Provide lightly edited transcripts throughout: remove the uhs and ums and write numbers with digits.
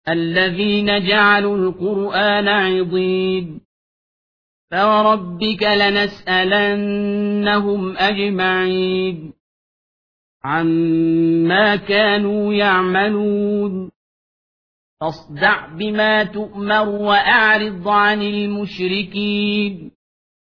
الذين جعلوا القرآن عضين فوربك لنسألنهم أجمعين عما كانوا يعملون فاصدع بما تؤمر وأعرض عن المشركين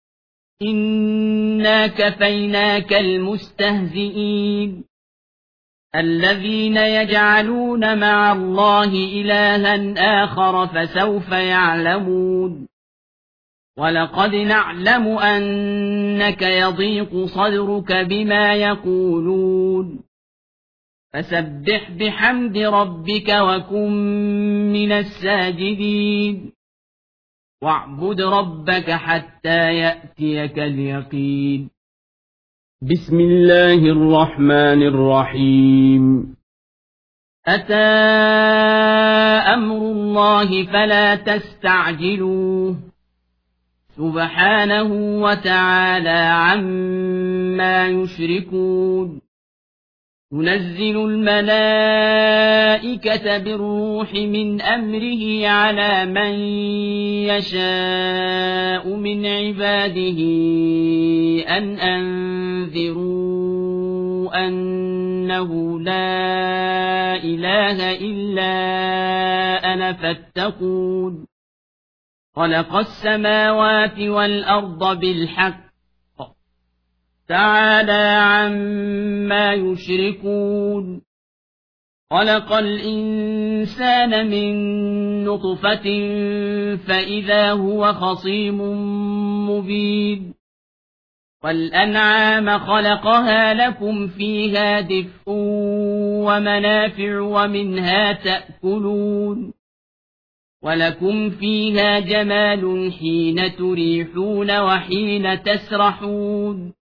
إنا كفيناك المستهزئين الذين يجعلون مع الله إلها آخر فسوف يعلمون ولقد نعلم أنك يضيق صدرك بما يقولون فسبح بحمد ربك وكن من الساجدين واعبد ربك حتى يأتيك اليقين بسم الله الرحمن الرحيم أتى أمر الله فلا تستعجلوه سبحانه وتعالى عما يشركون ينزل الملائكة بالروح من أمره على من يشاء من عباده أن أنذروا أنه لا إله إلا أنا فاتقون خلق السماوات والأرض بالحق تعالى عما يشركون خلق الإنسان من نطفة فإذا هو خصيم مبين والأنعام خلقها لكم فيها دفء ومنافع ومنها تأكلون ولكم فيها جمال حين تريحون وحين تسرحون